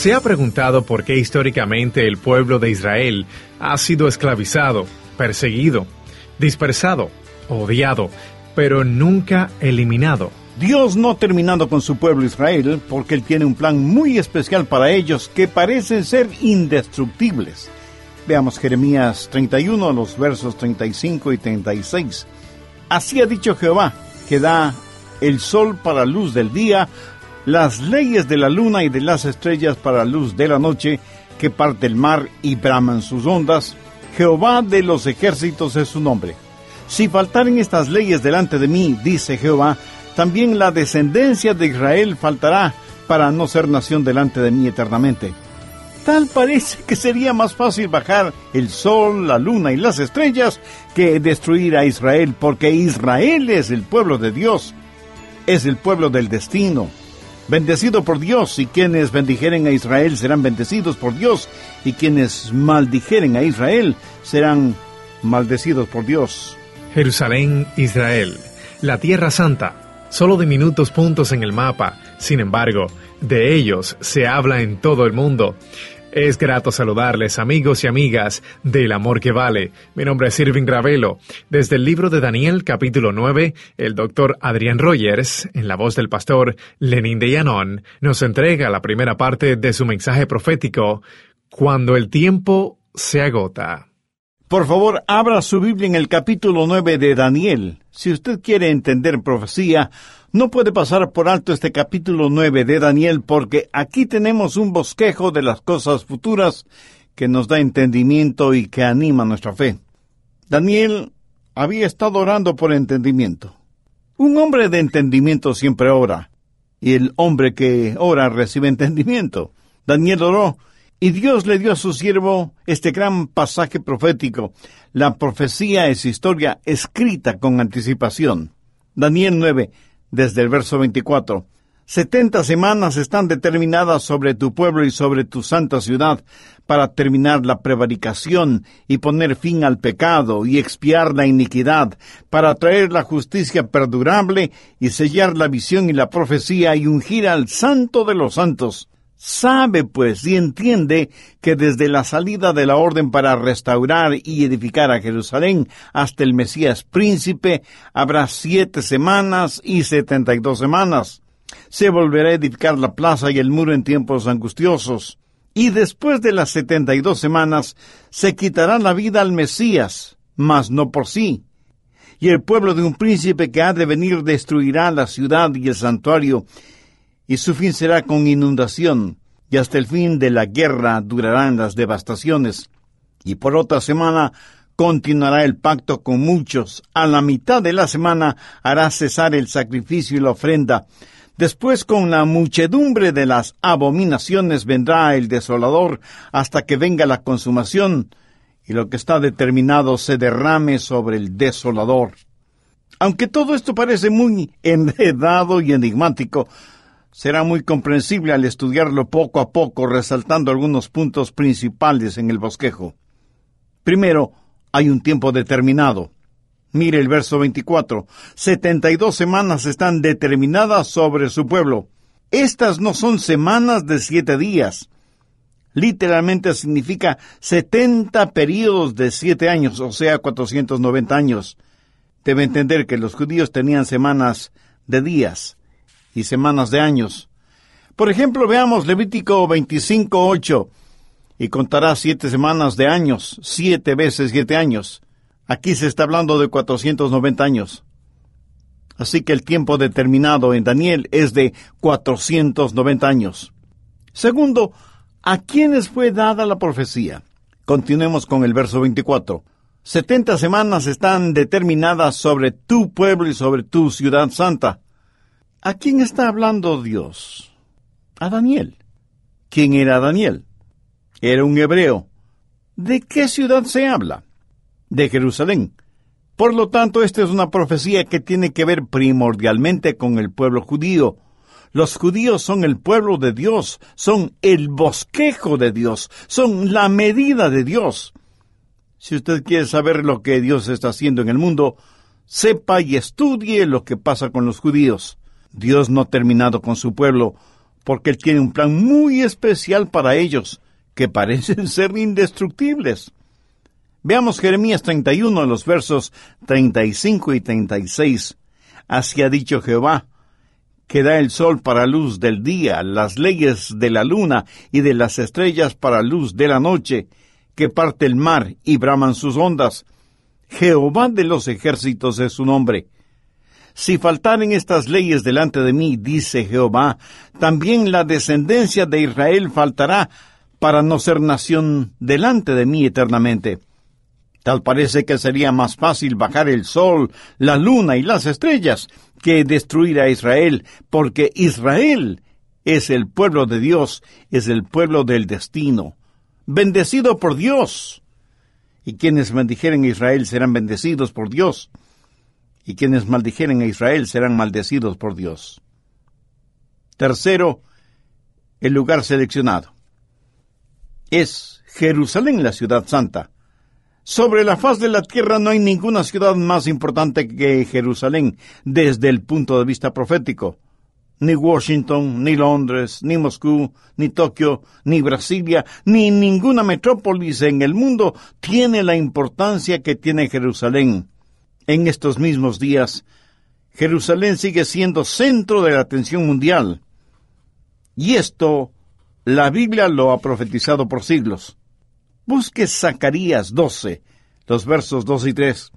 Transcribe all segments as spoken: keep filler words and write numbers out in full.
¿Se ha preguntado por qué históricamente el pueblo de Israel ha sido esclavizado, perseguido, dispersado, odiado, pero nunca eliminado? Dios no ha terminado con su pueblo Israel porque Él tiene un plan muy especial para ellos que parecen ser indestructibles. Veamos Jeremías treinta y uno, los versos treinta y cinco y treinta y seis. Así ha dicho Jehová, que da el sol para luz del día, las leyes de la luna y de las estrellas para luz de la noche, que parte el mar y braman sus ondas. Jehová de los ejércitos es su nombre. Si faltaren estas leyes delante de mí, dice Jehová, también la descendencia de Israel faltará para no ser nación delante de mí eternamente. Tal parece que sería más fácil bajar el sol, la luna y las estrellas que destruir a Israel, porque Israel es el pueblo de Dios, es el pueblo del destino, bendecido por Dios, y quienes bendijeren a Israel serán bendecidos por Dios, y quienes maldijeren a Israel serán maldecidos por Dios. Jerusalén, Israel, la Tierra Santa, solo diminutos puntos en el mapa, sin embargo, de ellos se habla en todo el mundo. Es grato saludarles, amigos y amigas del Amor que Vale. Mi nombre es Irving Ravelo. Desde el libro de Daniel, capítulo nueve, el doctor Adrián Rogers, en la voz del pastor Lenín de Llanón, nos entrega la primera parte de su mensaje profético, Cuando el tiempo se agota. Por favor, abra su Biblia en el capítulo nueve de Daniel. Si usted quiere entender profecía, no puede pasar por alto este capítulo nueve de Daniel, porque aquí tenemos un bosquejo de las cosas futuras que nos da entendimiento y que anima nuestra fe. Daniel había estado orando por entendimiento. Un hombre de entendimiento siempre ora, y el hombre que ora recibe entendimiento. Daniel oró, y Dios le dio a su siervo este gran pasaje profético. La profecía es historia escrita con anticipación. Daniel nueve, desde el verso veinticuatro. Setenta semanas están determinadas sobre tu pueblo y sobre tu santa ciudad para terminar la prevaricación y poner fin al pecado y expiar la iniquidad, para traer la justicia perdurable y sellar la visión y la profecía y ungir al santo de los santos. Sabe, pues, y entiende que desde la salida de la orden para restaurar y edificar a Jerusalén hasta el Mesías príncipe, habrá siete semanas y setenta y dos semanas. Se volverá a edificar la plaza y el muro en tiempos angustiosos. Y después de las setenta y dos semanas, se quitará la vida al Mesías, mas no por sí. Y el pueblo de un príncipe que ha de venir destruirá la ciudad y el santuario, y su fin será con inundación, y hasta el fin de la guerra durarán las devastaciones. Y por otra semana continuará el pacto con muchos. A la mitad de la semana hará cesar el sacrificio y la ofrenda. Después, con la muchedumbre de las abominaciones, vendrá el desolador hasta que venga la consumación, y lo que está determinado se derrame sobre el desolador. Aunque todo esto parece muy enredado y enigmático, será muy comprensible al estudiarlo poco a poco, resaltando algunos puntos principales en el bosquejo. Primero, hay un tiempo determinado. Mire el verso veinticuatro. Setenta y dos semanas están determinadas sobre su pueblo. Estas no son semanas de siete días. Literalmente significa setenta períodos de siete años, o sea, cuatrocientos noventa años. Debe entender que los judíos tenían semanas de días y semanas de años. Por ejemplo, veamos Levítico veinticinco, ocho. Y contará siete semanas de años, siete veces siete años. Aquí se está hablando de cuatrocientos noventa años. Así que el tiempo determinado en Daniel es de cuatrocientos noventa años. Segundo, ¿a quiénes fue dada la profecía? Continuemos con el verso veinticuatro. Setenta semanas están determinadas sobre tu pueblo y sobre tu ciudad santa. ¿A quién está hablando Dios? A Daniel. ¿Quién era Daniel? Era un hebreo. ¿De qué ciudad se habla? De Jerusalén. Por lo tanto, esta es una profecía que tiene que ver primordialmente con el pueblo judío. Los judíos son el pueblo de Dios, son el bosquejo de Dios, son la medida de Dios. Si usted quiere saber lo que Dios está haciendo en el mundo, sepa y estudie lo que pasa con los judíos. Dios no ha terminado con su pueblo, porque Él tiene un plan muy especial para ellos, que parecen ser indestructibles. Veamos Jeremías treinta y uno, los versos treinta y cinco y treinta y seis. Así ha dicho Jehová, que da el sol para luz del día, las leyes de la luna y de las estrellas para luz de la noche, que parte el mar y braman sus ondas. Jehová de los ejércitos es su nombre. Si faltaren estas leyes delante de mí, dice Jehová, también la descendencia de Israel faltará para no ser nación delante de mí eternamente. Tal parece que sería más fácil bajar el sol, la luna y las estrellas que destruir a Israel, porque Israel es el pueblo de Dios, es el pueblo del destino, bendecido por Dios. Y quienes bendijeren a Israel serán bendecidos por Dios, y quienes maldijeren a Israel serán maldecidos por Dios. Tercero, el lugar seleccionado. Es Jerusalén la ciudad santa. Sobre la faz de la tierra no hay ninguna ciudad más importante que Jerusalén desde el punto de vista profético. Ni Washington, ni Londres, ni Moscú, ni Tokio, ni Brasilia, ni ninguna metrópolis en el mundo tiene la importancia que tiene Jerusalén. En estos mismos días, Jerusalén sigue siendo centro de la atención mundial. Y esto, la Biblia lo ha profetizado por siglos. Busque Zacarías doce, los versos dos y tres.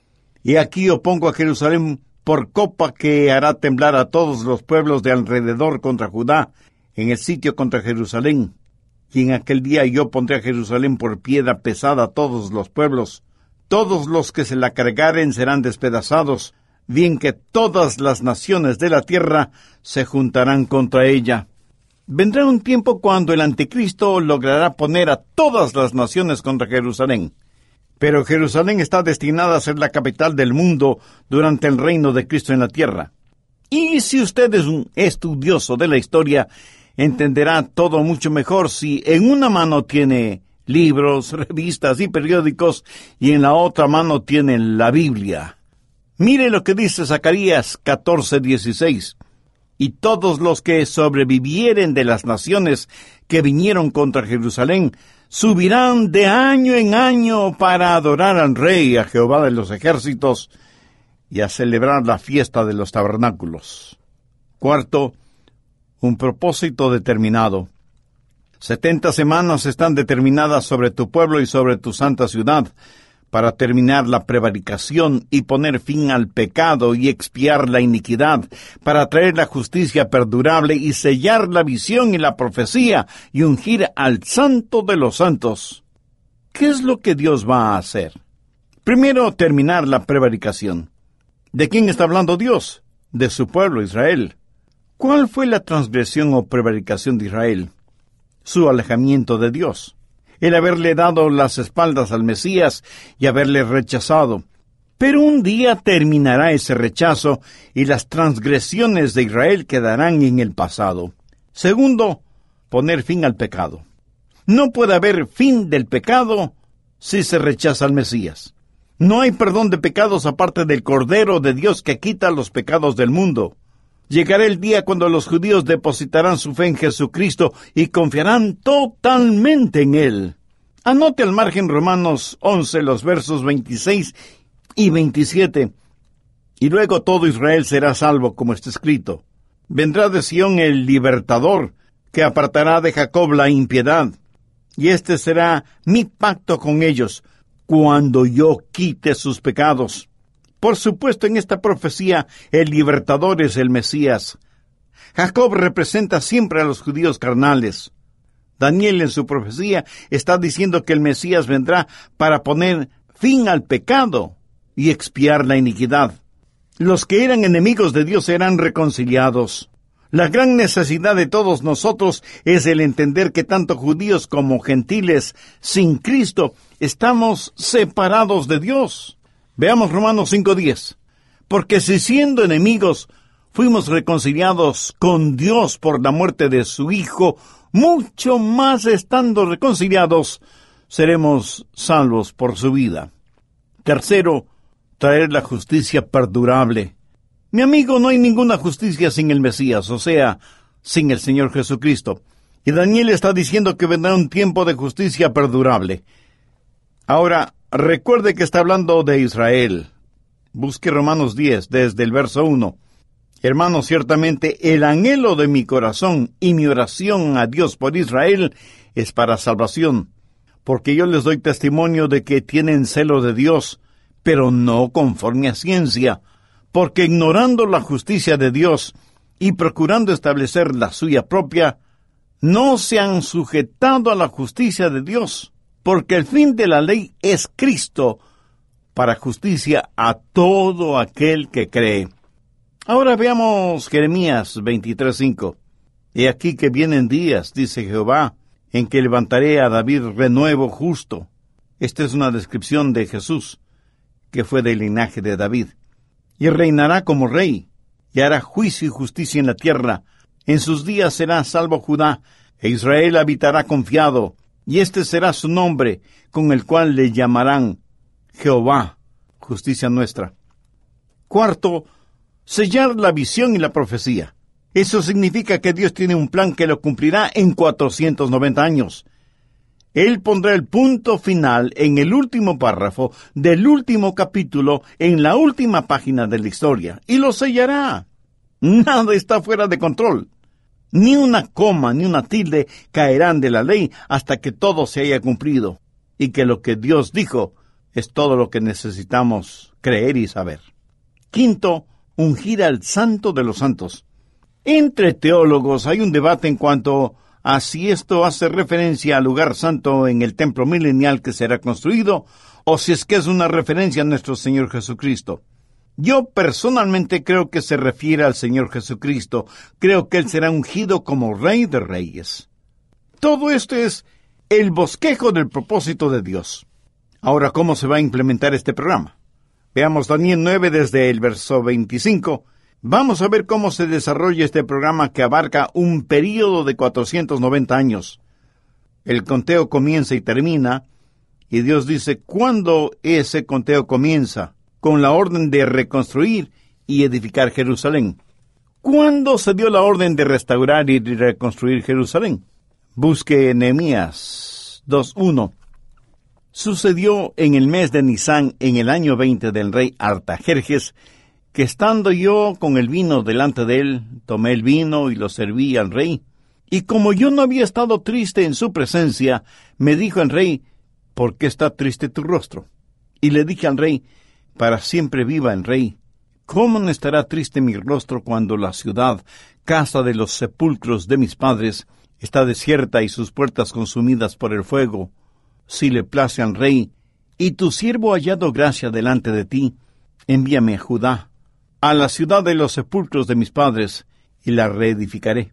Y aquí yo pongo a Jerusalén por copa que hará temblar a todos los pueblos de alrededor contra Judá, en el sitio contra Jerusalén. Y en aquel día yo pondré a Jerusalén por piedra pesada a todos los pueblos. Todos los que se la cargaren serán despedazados, bien que todas las naciones de la tierra se juntarán contra ella. Vendrá un tiempo cuando el anticristo logrará poner a todas las naciones contra Jerusalén. Pero Jerusalén está destinada a ser la capital del mundo durante el reino de Cristo en la tierra. Y si usted es un estudioso de la historia, entenderá todo mucho mejor si en una mano tiene libros, revistas y periódicos, y en la otra mano tiene la Biblia. Mire lo que dice Zacarías catorce dieciséis. Y todos los que sobrevivieren de las naciones que vinieron contra Jerusalén, subirán de año en año para adorar al Rey, a Jehová de los ejércitos, y a celebrar la fiesta de los tabernáculos. Cuarto, un propósito determinado. Setenta semanas están determinadas sobre tu pueblo y sobre tu santa ciudad, para terminar la prevaricación y poner fin al pecado y expiar la iniquidad, para traer la justicia perdurable y sellar la visión y la profecía y ungir al santo de los santos. ¿Qué es lo que Dios va a hacer? Primero, terminar la prevaricación. ¿De quién está hablando Dios? De su pueblo Israel. ¿Cuál fue la transgresión o prevaricación de Israel? Su alejamiento de Dios. El haberle dado las espaldas al Mesías y haberle rechazado. Pero un día terminará ese rechazo y las transgresiones de Israel quedarán en el pasado. Segundo, poner fin al pecado. No puede haber fin del pecado si se rechaza al Mesías. No hay perdón de pecados aparte del Cordero de Dios que quita los pecados del mundo. Llegará el día cuando los judíos depositarán su fe en Jesucristo y confiarán totalmente en Él. Anote al margen Romanos once, los versos veintiséis y veintisiete. Y luego todo Israel será salvo, como está escrito. Vendrá de Sión el libertador, que apartará de Jacob la impiedad. Y este será mi pacto con ellos, cuando yo quite sus pecados. Por supuesto, en esta profecía, el libertador es el Mesías. Jacob representa siempre a los judíos carnales. Daniel, en su profecía, está diciendo que el Mesías vendrá para poner fin al pecado y expiar la iniquidad. Los que eran enemigos de Dios serán reconciliados. La gran necesidad de todos nosotros es el entender que tanto judíos como gentiles, sin Cristo, estamos separados de Dios. Veamos Romanos cinco diez. Porque si siendo enemigos fuimos reconciliados con Dios por la muerte de su Hijo, mucho más estando reconciliados, seremos salvos por su vida. Tercero, traer la justicia perdurable. Mi amigo, no hay ninguna justicia sin el Mesías, o sea, sin el Señor Jesucristo. Y Daniel está diciendo que vendrá un tiempo de justicia perdurable. Ahora, recuerde que está hablando de Israel. Busque Romanos diez, desde el verso uno. Hermanos, ciertamente el anhelo de mi corazón y mi oración a Dios por Israel es para salvación, porque yo les doy testimonio de que tienen celo de Dios, pero no conforme a ciencia, porque ignorando la justicia de Dios y procurando establecer la suya propia, no se han sujetado a la justicia de Dios, porque el fin de la ley es Cristo, para justicia a todo aquel que cree. Ahora veamos Jeremías veintitrés cinco. He aquí que vienen días, dice Jehová, en que levantaré a David renuevo justo. Esta es una descripción de Jesús, que fue del linaje de David. Y reinará como rey, y hará juicio y justicia en la tierra. En sus días será salvo Judá, e Israel habitará confiado, y este será su nombre, con el cual le llamarán Jehová, justicia nuestra. Cuarto, sellar la visión y la profecía. Eso significa que Dios tiene un plan que lo cumplirá en cuatrocientos noventa años. Él pondrá el punto final en el último párrafo del último capítulo, en la última página de la historia, y lo sellará. Nada está fuera de control. Ni una coma ni una tilde caerán de la ley hasta que todo se haya cumplido, y que lo que Dios dijo es todo lo que necesitamos creer y saber. Quinto, ungir al Santo de los Santos. Entre teólogos hay un debate en cuanto a si esto hace referencia al lugar santo en el templo milenial que será construido, o si es que es una referencia a nuestro Señor Jesucristo. Yo personalmente creo que se refiere al Señor Jesucristo. Creo que Él será ungido como Rey de Reyes. Todo esto es el bosquejo del propósito de Dios. Ahora, ¿cómo se va a implementar este programa? Veamos Daniel nueve desde el verso veinticinco. Vamos a ver cómo se desarrolla este programa que abarca un período de cuatrocientos noventa años. El conteo comienza y termina, y Dios dice cuándo ese conteo comienza, con la orden de reconstruir y edificar Jerusalén. ¿Cuándo se dio la orden de restaurar y reconstruir Jerusalén? Busque Nehemías dos uno. Sucedió en el mes de Nisán, en el año veinte del rey Artajerjes, que estando yo con el vino delante de él, tomé el vino y lo serví al rey. Y como yo no había estado triste en su presencia, me dijo el rey, ¿por qué está triste tu rostro? Y le dije al rey, para siempre viva el rey. ¿Cómo no estará triste mi rostro cuando la ciudad, casa de los sepulcros de mis padres, está desierta y sus puertas consumidas por el fuego? Si le place al rey, y tu siervo ha hallado gracia delante de ti, envíame a Judá, a la ciudad de los sepulcros de mis padres, y la reedificaré.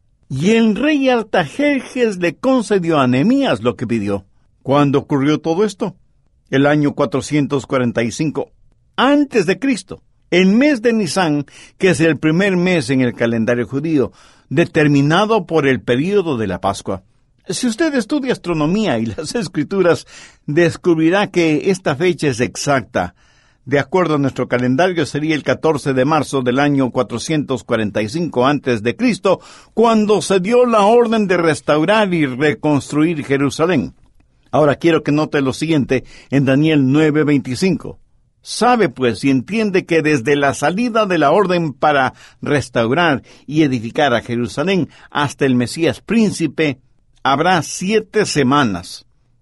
Y el rey Artajerjes le concedió a Nehemías lo que pidió. ¿Cuándo ocurrió todo esto? El año cuatrocientos cuarenta y cinco, antes de Cristo, el mes de Nisán, que es el primer mes en el calendario judío, determinado por el período de la Pascua. Si usted estudia astronomía y las escrituras, descubrirá que esta fecha es exacta. De acuerdo a nuestro calendario, sería el catorce de marzo del año cuatrocientos cuarenta y cinco antes de Cristo, cuando se dio la orden de restaurar y reconstruir Jerusalén. Ahora quiero que note lo siguiente en Daniel nueve veinticinco. Sabe pues y entiende que desde la salida de la orden para restaurar y edificar a Jerusalén hasta el Mesías príncipe, habrá siete semanas.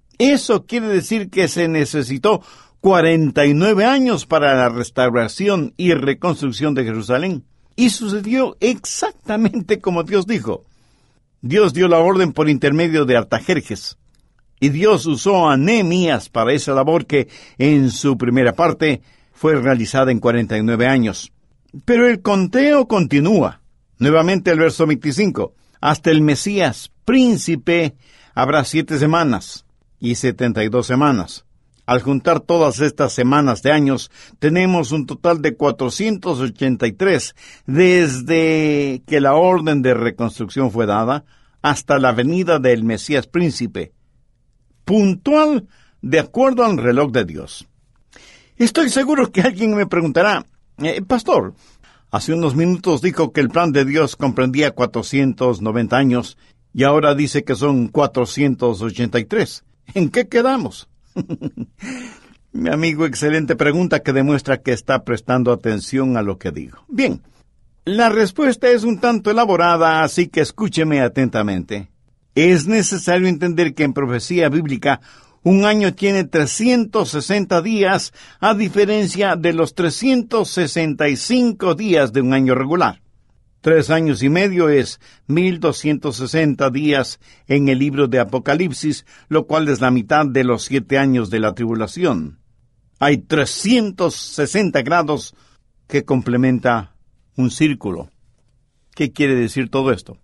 Eso quiere decir que se necesitó cuarenta y nueve años para la restauración y reconstrucción de Jerusalén. Y sucedió exactamente como Dios dijo. Dios dio la orden por intermedio de Artajerjes. Y Dios usó a Nehemías para esa labor que, en su primera parte, fue realizada en cuarenta y nueve años. Pero el conteo continúa. Nuevamente el verso veinticinco. Hasta el Mesías príncipe habrá siete semanas y setenta y dos semanas. Al juntar todas estas semanas de años, tenemos un total de cuatrocientos ochenta y tres, desde que la orden de reconstrucción fue dada hasta la venida del Mesías príncipe, puntual de acuerdo al reloj de Dios. Estoy seguro que alguien me preguntará, eh, Pastor, Hace unos minutos dijo que el plan de Dios comprendía cuatrocientos noventa años y ahora dice que son cuatrocientos ochenta y tres. ¿En qué quedamos? Mi amigo, excelente pregunta que demuestra que está prestando atención a lo que digo. Bien, la respuesta es un tanto elaborada, así que escúcheme atentamente. Es necesario entender que en profecía bíblica un año tiene trescientos sesenta días, a diferencia de los trescientos sesenta y cinco días de un año regular. Tres años y medio es mil doscientos sesenta días en el libro de Apocalipsis, lo cual es la mitad de los siete años de la tribulación. Hay trescientos sesenta grados que complementa un círculo. ¿Qué quiere decir todo esto?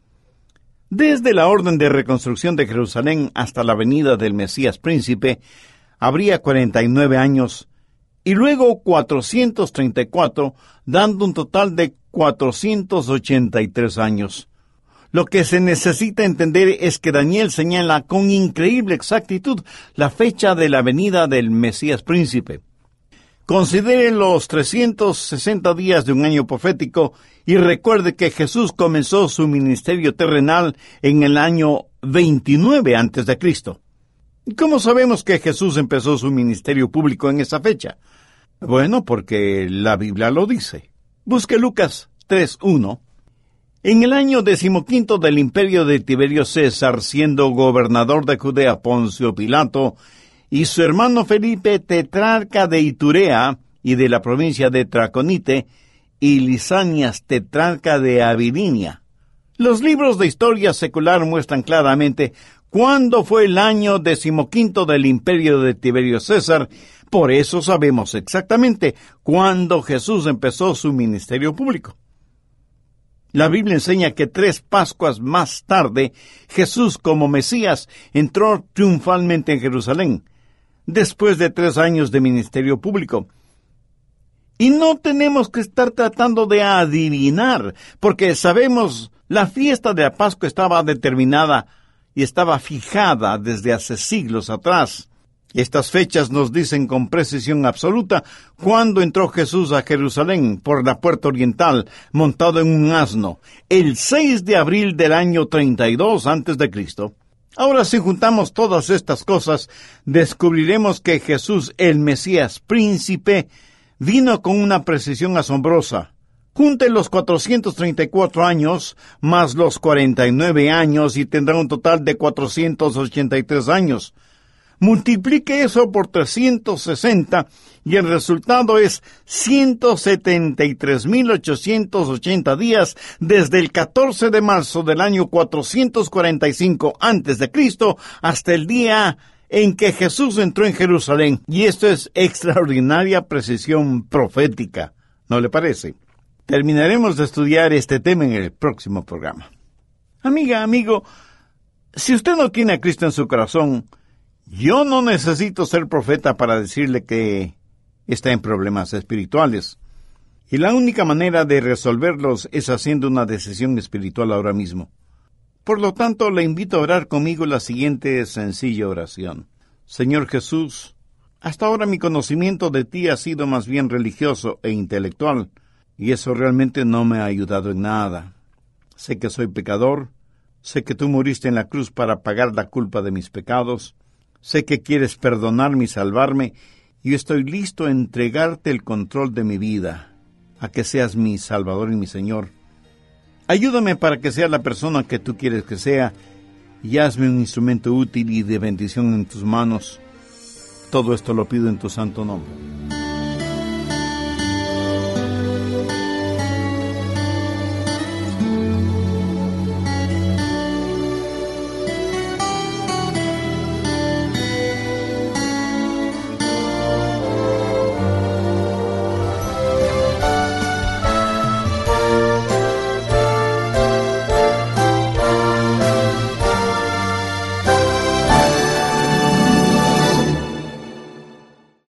Desde la orden de reconstrucción de Jerusalén hasta la venida del Mesías Príncipe, habría cuarenta y nueve años, y luego cuatrocientos treinta y cuatro, dando un total de cuatrocientos ochenta y tres años. Lo que se necesita entender es que Daniel señala con increíble exactitud la fecha de la venida del Mesías Príncipe. Considere los trescientos sesenta días de un año profético y recuerde que Jesús comenzó su ministerio terrenal en el año veintinueve antes de Cristo. ¿Cómo sabemos que Jesús empezó su ministerio público en esa fecha? Bueno, porque la Biblia lo dice. Busque Lucas tres uno. En el año decimoquinto del imperio de Tiberio César, siendo gobernador de Judea Poncio Pilato, y su hermano Felipe, tetrarca de Iturea y de la provincia de Traconite, y Lisanias, tetrarca de Abilinia. Los libros de historia secular muestran claramente cuándo fue el año decimoquinto del imperio de Tiberio César. Por eso sabemos exactamente cuándo Jesús empezó su ministerio público. La Biblia enseña que tres Pascuas más tarde, Jesús como Mesías entró triunfalmente en Jerusalén, después de tres años de ministerio público. Y no tenemos que estar tratando de adivinar, porque sabemos la fiesta de la Pascua estaba determinada y estaba fijada desde hace siglos atrás. Estas fechas nos dicen con precisión absoluta cuándo entró Jesús a Jerusalén por la puerta oriental, montado en un asno, el seis de abril del año treinta y dos antes de Cristo. Ahora, si juntamos todas estas cosas, descubriremos que Jesús, el Mesías Príncipe, vino con una precisión asombrosa. Junte los cuatrocientos treinta y cuatro años más los cuarenta y nueve años y tendrá un total de cuatrocientos ochenta y tres años. Multiplique eso por trescientos sesenta y el resultado es ciento setenta y tres mil ochocientos ochenta días desde el catorce de marzo del año cuatrocientos cuarenta y cinco antes de Cristo hasta el día en que Jesús entró en Jerusalén. Y esto es extraordinaria precisión profética, ¿no le parece? Terminaremos de estudiar este tema en el próximo programa. Amiga, amigo, si usted no tiene a Cristo en su corazón, yo no necesito ser profeta para decirle que está en problemas espirituales. Y la única manera de resolverlos es haciendo una decisión espiritual ahora mismo. Por lo tanto, le invito a orar conmigo la siguiente sencilla oración. Señor Jesús, hasta ahora mi conocimiento de ti ha sido más bien religioso e intelectual, y eso realmente no me ha ayudado en nada. Sé que soy pecador, sé que tú moriste en la cruz para pagar la culpa de mis pecados, sé que quieres perdonarme y salvarme, y estoy listo a entregarte el control de mi vida, a que seas mi Salvador y mi Señor. Ayúdame para que sea la persona que tú quieres que sea, y hazme un instrumento útil y de bendición en tus manos. Todo esto lo pido en tu santo nombre.